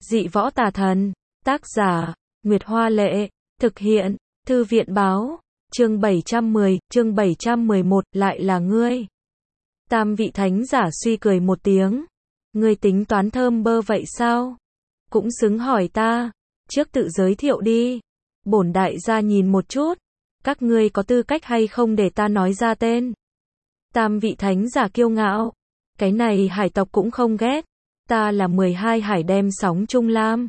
Dị võ tà thần. Tác giả, Nguyệt Hoa Lệ. Thực hiện, Thư viện Báo. Chương 710, chương 711, lại là ngươi. Tam vị thánh giả suy cười một tiếng. Ngươi tính toán thơm bơ vậy sao? Cũng xứng hỏi ta. Trước tự giới thiệu đi. Bổn đại gia nhìn một chút. Các ngươi có tư cách hay không để ta nói ra tên? Tam vị thánh giả kiêu ngạo. Cái này hải tộc cũng không ghét. Ta là 12 hải đem sóng Trung Lam.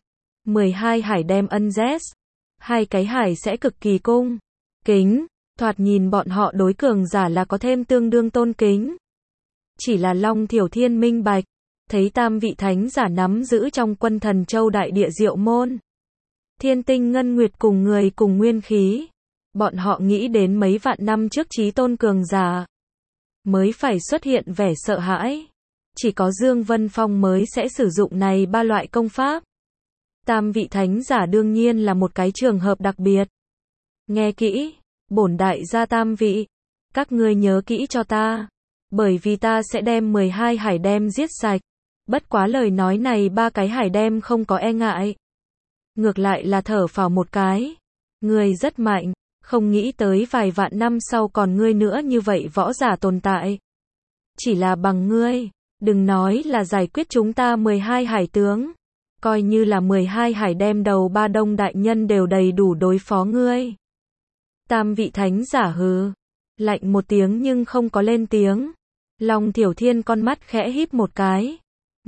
12 hải đem ân Zs. Hai cái hải sẽ cực kỳ cung kính. Thoạt nhìn bọn họ đối cường giả là có thêm tương đương tôn kính. Chỉ là Long Thiểu Thiên minh bạch. Thấy tam vị thánh giả nắm giữ trong quân Thần Châu đại địa diệu môn. Thiên tinh ngân nguyệt cùng người cùng nguyên khí. Bọn họ nghĩ đến mấy vạn năm trước chí tôn cường giả. Mới phải xuất hiện vẻ sợ hãi. Chỉ có Dương Vân Phong mới sẽ sử dụng này ba loại công pháp. Tam vị thánh giả đương nhiên là một cái trường hợp đặc biệt. Nghe kỹ, bổn đại gia tam vị. Các ngươi nhớ kỹ cho ta. Bởi vì ta sẽ đem 12 hải đem giết sạch. Bất quá lời nói này ba cái hải đem không có e ngại. Ngược lại là thở phào một cái. Ngươi rất mạnh, không nghĩ tới vài vạn năm sau còn ngươi nữa như vậy võ giả tồn tại. Chỉ là bằng ngươi, đừng nói là giải quyết chúng ta 12 hải tướng. Coi như là 12 hải đem đầu ba đông đại nhân đều đầy đủ đối phó ngươi. Tam vị thánh giả hừ. Lạnh một tiếng nhưng không có lên tiếng. Long Thiểu Thiên con mắt khẽ híp một cái.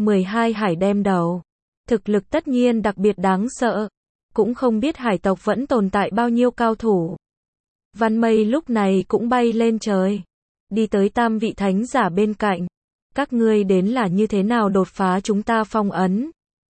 12 hải đem đầu. Thực lực tất nhiên đặc biệt đáng sợ. Cũng không biết hải tộc vẫn tồn tại bao nhiêu cao thủ. Văn Mây lúc này cũng bay lên trời. Đi tới tam vị thánh giả bên cạnh. Các ngươi đến là như thế nào đột phá chúng ta phong ấn?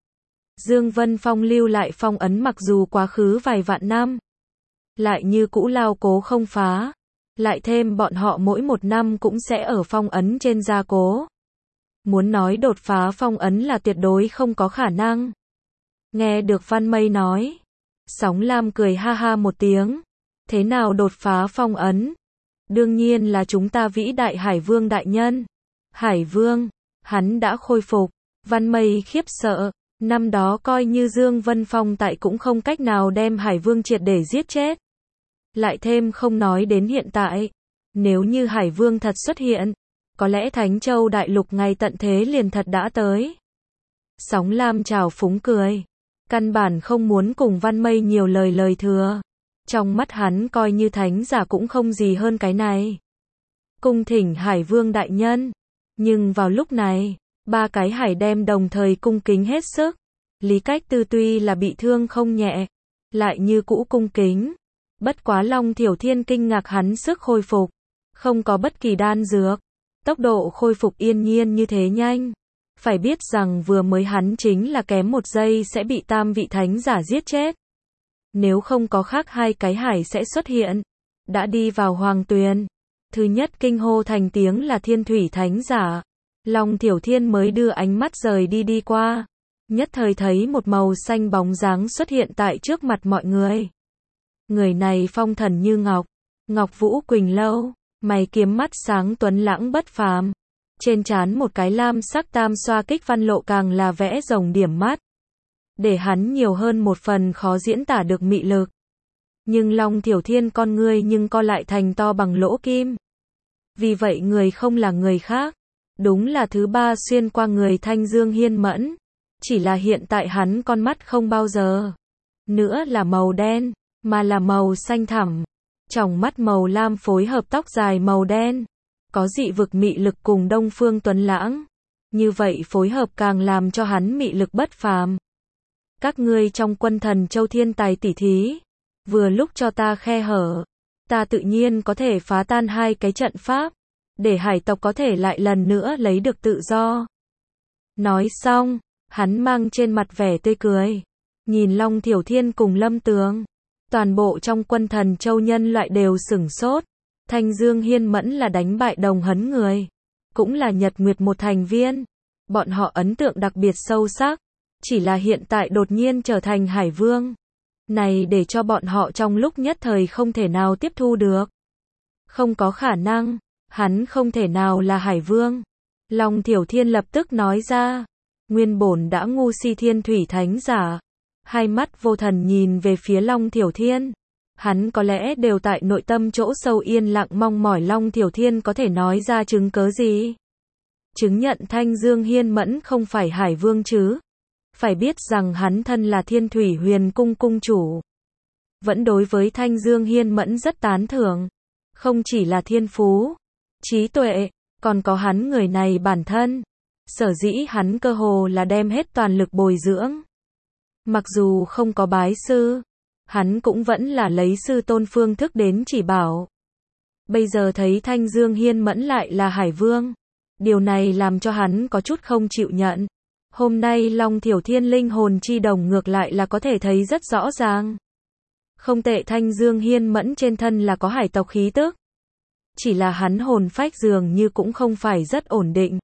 Dương Vân Phong lưu lại phong ấn mặc dù quá khứ vài vạn năm. Lại như cũ lao cố không phá. Lại thêm bọn họ mỗi một năm cũng sẽ ở phong ấn trên gia cố. Muốn nói đột phá phong ấn là tuyệt đối không có khả năng. Nghe được Văn Mây nói. Sóng Lam cười ha ha một tiếng. Thế nào đột phá phong ấn? Đương nhiên là chúng ta vĩ đại Hải Vương đại nhân. Hải Vương, hắn đã khôi phục. Văn Mây khiếp sợ. Năm đó coi như Dương Vân Phong tại cũng không cách nào đem Hải Vương triệt để giết chết. Lại thêm không nói đến hiện tại. Nếu như Hải Vương thật xuất hiện. Có lẽ Thánh Châu Đại Lục ngày tận thế liền thật đã tới. Sóng Lam trào phúng cười. Căn bản không muốn cùng Văn Mây nhiều lời thừa. Trong mắt hắn coi như thánh giả cũng không gì hơn cái này. Cung thỉnh Hải Vương đại nhân. Nhưng vào lúc này, ba cái hải đem đồng thời cung kính hết sức. Lý Cách Tư tuy là bị thương không nhẹ, lại như cũ cung kính. Bất quá Long Thiểu Thiên kinh ngạc hắn sức khôi phục. Không có bất kỳ đan dược. Tốc độ khôi phục yên nhiên như thế nhanh. Phải biết rằng vừa mới hắn chính là kém một giây sẽ bị tam vị thánh giả giết chết. Nếu không có khác hai cái hải sẽ xuất hiện. Đã đi vào hoàng tuyền. Thứ nhất kinh hô thành tiếng là Thiên Thủy thánh giả. Long Thiểu Thiên mới đưa ánh mắt rời đi qua. Nhất thời thấy một màu xanh bóng dáng xuất hiện tại trước mặt mọi người. Người này phong thần như ngọc. Ngọc Vũ Quỳnh Lâu. Mày kiếm mắt sáng tuấn lãng bất phàm. Trên trán một cái lam sắc tam xoa kích văn lộ càng là vẽ rồng điểm mắt. Để hắn nhiều hơn một phần khó diễn tả được mị lực. Nhưng Long Thiểu Thiên con ngươi nhưng co lại thành to bằng lỗ kim. Vì vậy người không là người khác. Đúng là thứ ba xuyên qua người Thanh Dương Hiên Mẫn. Chỉ là hiện tại hắn con mắt không bao giờ nữa là màu đen, mà là màu xanh thẳm. Tròng mắt màu lam phối hợp tóc dài màu đen. Có dị vực mị lực cùng Đông Phương tuấn lãng. Như vậy phối hợp càng làm cho hắn mị lực bất phàm. Các ngươi trong quân Thần Châu thiên tài tỷ thí. Vừa lúc cho ta khe hở. Ta tự nhiên có thể phá tan hai cái trận pháp. Để hải tộc có thể lại lần nữa lấy được tự do. Nói xong, hắn mang trên mặt vẻ tươi cười. Nhìn Long Thiểu Thiên cùng Lâm Tường. Toàn bộ trong quân Thần Châu nhân loại đều sửng sốt. Thanh Dương Hiên Mẫn là đánh bại Đồng Hấn người. Cũng là Nhật Nguyệt một thành viên. Bọn họ ấn tượng đặc biệt sâu sắc. Chỉ là hiện tại đột nhiên trở thành Hải Vương. Này để cho bọn họ trong lúc nhất thời không thể nào tiếp thu được. Không có khả năng. Hắn không thể nào là Hải Vương. Long Thiểu Thiên lập tức nói ra. Nguyên bổn đã ngu si thiên thủy thánh giả. Hai mắt vô thần nhìn về phía Long Thiểu Thiên. Hắn có lẽ đều tại nội tâm chỗ sâu yên lặng mong mỏi Long Thiểu Thiên có thể nói ra chứng cớ gì. Chứng nhận Thanh Dương Hiên Mẫn không phải Hải Vương chứ. Phải biết rằng hắn thân là Thiên Thủy Huyền Cung cung chủ. Vẫn đối với Thanh Dương Hiên Mẫn rất tán thưởng. Không chỉ là thiên phú, trí tuệ, còn có hắn người này bản thân. Sở dĩ hắn cơ hồ là đem hết toàn lực bồi dưỡng. Mặc dù không có bái sư, hắn cũng vẫn là lấy sư tôn phương thức đến chỉ bảo. Bây giờ thấy Thanh Dương Hiên Mẫn lại là Hải Vương. Điều này làm cho hắn có chút không chịu nhận. Hôm nay Long Thiểu Thiên linh hồn chi đồng ngược lại là có thể thấy rất rõ ràng. Không tệ, Thanh Dương Hiên Mẫn trên thân là có hải tộc khí tức. Chỉ là hắn hồn phách dường như cũng không phải rất ổn định.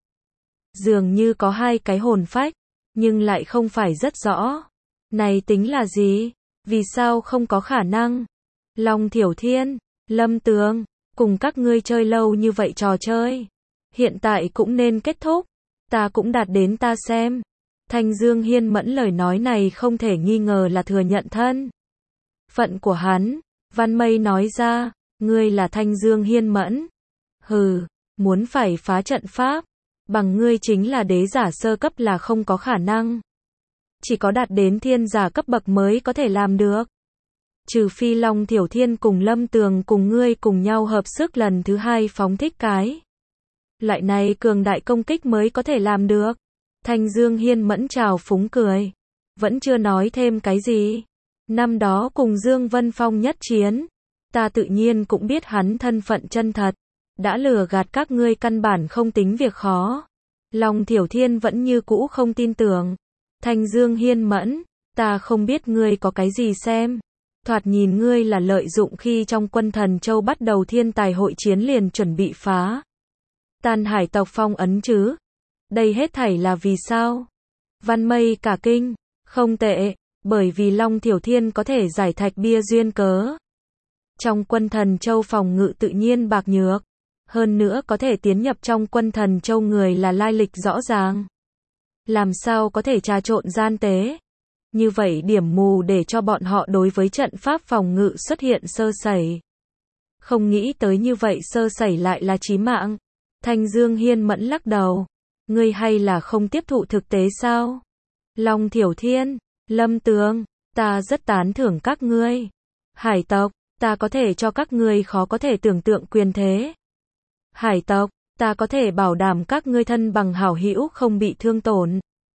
Dường như có hai cái hồn phách, nhưng lại không phải rất rõ. Này tính là gì? Vì sao không có khả năng? Long Thiểu Thiên, Lâm Tường, cùng các ngươi chơi lâu như vậy trò chơi. Hiện tại cũng nên kết thúc. Ta cũng đạt đến ta xem. Thanh Dương Hiên Mẫn lời nói này không thể nghi ngờ là thừa nhận thân phận của hắn. Văn Mây nói ra, ngươi là Thanh Dương Hiên Mẫn. Hừ, muốn phải phá trận pháp, bằng ngươi chính là đế giả sơ cấp là không có khả năng. Chỉ có đạt đến thiên giả cấp bậc mới có thể làm được. Trừ phi Long Thiểu Thiên cùng Lâm Tường cùng ngươi cùng nhau hợp sức lần thứ hai phóng thích cái loại này cường đại công kích mới có thể làm được. Thanh Dương Hiên Mẫn trào phúng cười. Vẫn chưa nói thêm cái gì. Năm đó cùng Dương Vân Phong nhất chiến. Ta tự nhiên cũng biết hắn thân phận chân thật. Đã lừa gạt các ngươi căn bản không tính việc khó. Long Thiểu Thiên vẫn như cũ không tin tưởng. Thanh Dương Hiên Mẫn, ta không biết ngươi có cái gì xem. Thoạt nhìn ngươi là lợi dụng khi trong Quân Thần Châu bắt đầu thiên tài hội chiến liền chuẩn bị phá tan hải tộc phong ấn chứ. Đây hết thảy là vì sao? Văn Mây cả kinh. Không tệ, bởi vì Long Thiểu Thiên có thể giải thạch bia duyên cớ. Trong Quân Thần Châu phòng ngự tự nhiên bạc nhược. Hơn nữa có thể tiến nhập trong Quân Thần Châu người là lai lịch rõ ràng. Làm sao có thể trà trộn gian tế? Như vậy điểm mù để cho bọn họ đối với trận pháp phòng ngự xuất hiện sơ sẩy. Không nghĩ tới như vậy sơ sẩy lại là chí mạng. Thanh Dương Hiên Mẫn lắc đầu. Ngươi hay là không tiếp thụ thực tế sao? Long Thiểu Thiên, Lâm Tường, ta rất tán thưởng các ngươi. Hải tộc, ta có thể cho các ngươi khó có thể tưởng tượng quyền thế. Hải tộc, ta có thể bảo đảm các ngươi thân bằng hảo hữu không bị thương tổn.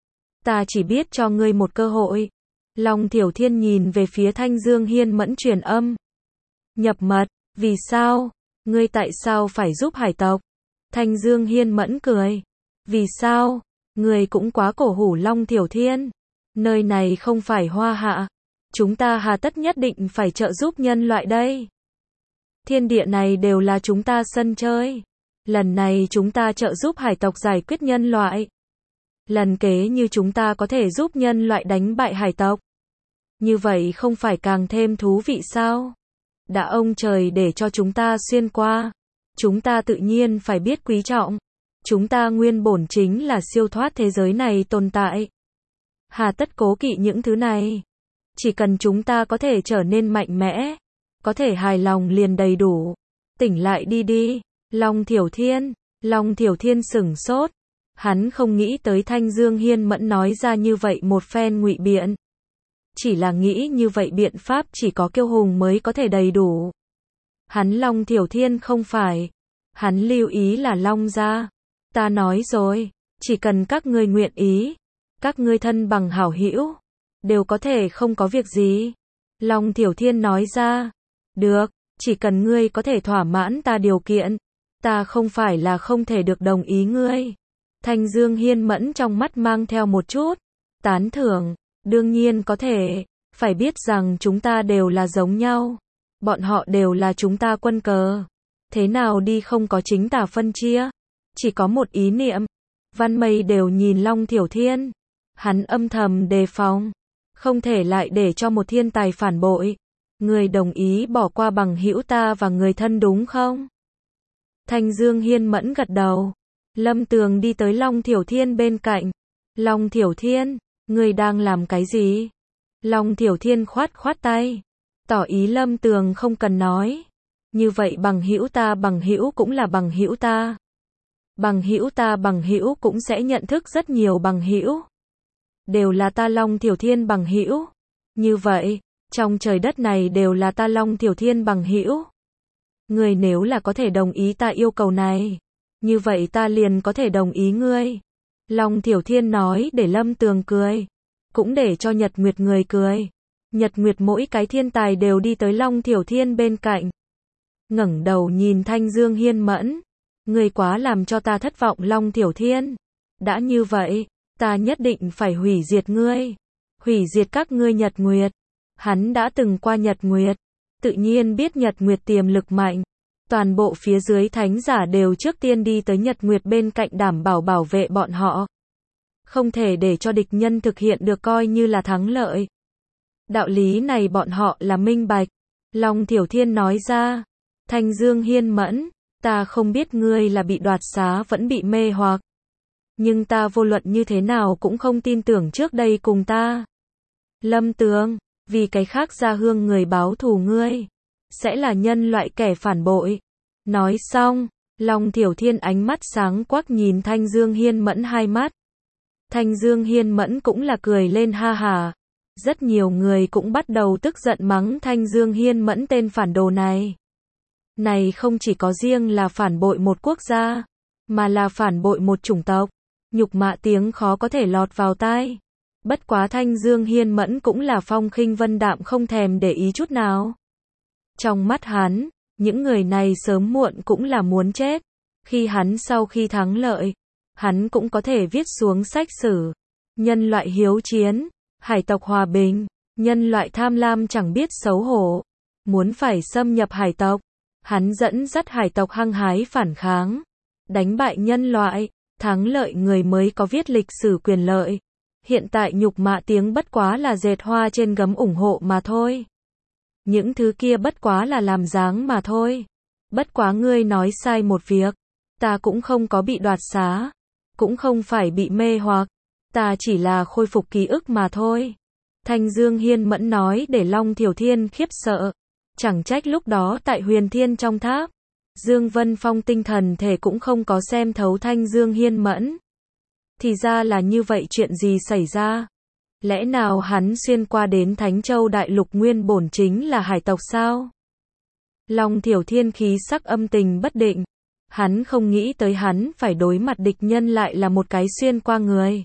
Ta chỉ biết cho ngươi một cơ hội. Long Thiểu Thiên nhìn về phía Thanh Dương Hiên Mẫn truyền âm. Nhập mật, vì sao? Ngươi tại sao phải giúp hải tộc? Thanh Dương Hiên Mẫn cười. Vì sao? Ngươi cũng quá cổ hủ Long Thiểu Thiên. Nơi này không phải Hoa Hạ. Chúng ta hà tất nhất định phải trợ giúp nhân loại đây. Thiên địa này đều là chúng ta sân chơi. Lần này chúng ta trợ giúp hải tộc giải quyết nhân loại. Lần kế như chúng ta có thể giúp nhân loại đánh bại hải tộc. Như vậy không phải càng thêm thú vị sao? Đã ông trời để cho chúng ta xuyên qua. Chúng ta tự nhiên phải biết quý trọng. Chúng ta nguyên bổn chính là siêu thoát thế giới này tồn tại. Hà tất cố kỵ những thứ này. Chỉ cần chúng ta có thể trở nên mạnh mẽ. Có thể hài lòng liền đầy đủ. Tỉnh lại đi đi. Long Thiểu Thiên sửng sốt. Hắn không nghĩ tới Thanh Dương Hiên Mẫn nói ra như vậy một phen ngụy biện. Chỉ là nghĩ như vậy biện pháp chỉ có kiêu hùng mới có thể đầy đủ. Hắn Long Thiểu Thiên không phải. Hắn lưu ý là Long gia. Ta nói rồi, chỉ cần các ngươi nguyện ý, các ngươi thân bằng hảo hữu, đều có thể không có việc gì. Long Thiểu Thiên nói ra. Được, chỉ cần ngươi có thể thỏa mãn ta điều kiện, ta không phải là không thể được đồng ý ngươi. Thanh Dương Hiên Mẫn trong mắt mang theo một chút tán thưởng. Đương nhiên có thể, phải biết rằng chúng ta đều là giống nhau. Bọn họ đều là chúng ta quân cờ. Thế nào đi không có chính tà phân chia. Chỉ có một ý niệm. Văn Mây đều nhìn Long Thiểu Thiên. Hắn âm thầm đề phòng. Không thể lại để cho một thiên tài phản bội. Người đồng ý bỏ qua bằng hữu ta và người thân đúng không? Thanh Dương Hiên Mẫn gật đầu. Lâm Tường đi tới Long Thiểu Thiên bên cạnh. Long Thiểu Thiên, ngươi đang làm cái gì? Long Thiểu Thiên khoát khoát tay, tỏ ý Lâm Tường không cần nói. Như vậy bằng hữu cũng là bằng hữu ta. Bằng hữu cũng sẽ nhận thức rất nhiều bằng hữu. Đều là ta Long Thiểu Thiên bằng hữu. Như vậy, trong trời đất này đều là ta Long Thiểu Thiên bằng hữu. Ngươi nếu là có thể đồng ý ta yêu cầu này, như vậy ta liền có thể đồng ý ngươi. Long Thiểu Thiên nói để Lâm Tường cười, cũng để cho Nhật Nguyệt người cười. Nhật Nguyệt mỗi cái thiên tài đều đi tới Long Thiểu Thiên bên cạnh. Ngẩng đầu nhìn Thanh Dương Hiên Mẫn. Ngươi quá làm cho ta thất vọng Long Thiểu Thiên. Đã như vậy, ta nhất định phải hủy diệt ngươi. Hủy diệt các ngươi Nhật Nguyệt. Hắn đã từng qua Nhật Nguyệt, tự nhiên biết Nhật Nguyệt tiềm lực mạnh. Toàn bộ phía dưới thánh giả đều trước tiên đi tới Nhật Nguyệt bên cạnh đảm bảo vệ bọn họ. Không thể để cho địch nhân thực hiện được coi như là thắng lợi. Đạo lý này bọn họ là minh bạch. Long Thiểu Thiên nói ra. Thanh Dương Hiên Mẫn, ta không biết ngươi là bị đoạt xá vẫn bị mê hoặc. Nhưng ta vô luận như thế nào cũng không tin tưởng trước đây cùng ta. Lâm Tường, vì cái khác gia hương người báo thù ngươi, sẽ là nhân loại kẻ phản bội. Nói xong, Long Thiểu Thiên ánh mắt sáng quắc nhìn Thanh Dương Hiên Mẫn hai mắt. Thanh Dương Hiên Mẫn cũng là cười lên ha hà. Rất nhiều người cũng bắt đầu tức giận mắng Thanh Dương Hiên Mẫn tên phản đồ này. Này không chỉ có riêng là phản bội một quốc gia, mà là phản bội một chủng tộc. Nhục mạ tiếng khó có thể lọt vào tai. Bất quá Thanh Dương Hiên Mẫn cũng là phong khinh vân đạm không thèm để ý chút nào. Trong mắt hắn, những người này sớm muộn cũng là muốn chết. Khi hắn sau khi thắng lợi, hắn cũng có thể viết xuống sách sử. Nhân loại hiếu chiến, hải tộc hòa bình, nhân loại tham lam chẳng biết xấu hổ. Muốn phải xâm nhập hải tộc, hắn dẫn dắt hải tộc hăng hái phản kháng. Đánh bại nhân loại, thắng lợi người mới có viết lịch sử quyền lợi. Hiện tại nhục mạ tiếng bất quá là dệt hoa trên gấm ủng hộ mà thôi. Những thứ kia bất quá là làm dáng mà thôi. Bất quá ngươi nói sai một việc. Ta cũng không có bị đoạt xá. Cũng không phải bị mê hoặc. Ta chỉ là khôi phục ký ức mà thôi. Thanh Dương Hiên Mẫn nói để Long Thiểu Thiên khiếp sợ. Chẳng trách lúc đó tại Huyền Thiên trong tháp, Dương Vân Phong tinh thần thể cũng không có xem thấu Thanh Dương Hiên Mẫn. Thì ra là như vậy, chuyện gì xảy ra? Lẽ nào hắn xuyên qua đến Thánh Châu Đại Lục nguyên bổn chính là hải tộc sao? Long Thiểu Thiên khí sắc âm tình bất định. Hắn không nghĩ tới hắn phải đối mặt địch nhân lại là một cái xuyên qua người.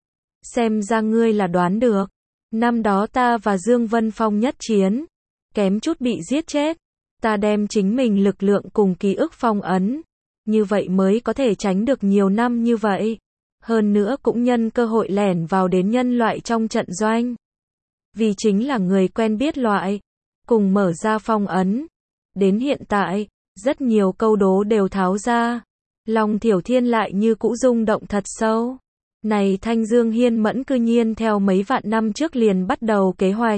Xem ra ngươi là đoán được. Năm đó ta và Dương Vân Phong nhất chiến, kém chút bị giết chết. Ta đem chính mình lực lượng cùng ký ức phong ấn. Như vậy mới có thể tránh được nhiều năm như vậy. Hơn nữa cũng nhân cơ hội lẻn vào đến nhân loại trong trận doanh. Vì chính là người quen biết loại, cùng mở ra phong ấn. Đến hiện tại, rất nhiều câu đố đều tháo ra. Long Thiểu Thiên lại như cũ rung động thật sâu. Này Thanh Dương Hiên Mẫn cư nhiên theo mấy vạn năm trước liền bắt đầu kế hoạch.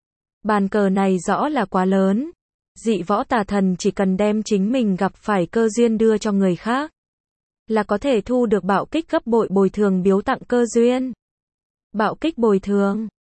Bàn cờ này rõ là quá lớn. Dị võ tà thần chỉ cần đem chính mình gặp phải cơ duyên đưa cho người khác, là có thể thu được bạo kích gấp bội bồi thường biếu tặng cơ duyên. Bạo kích bồi thường,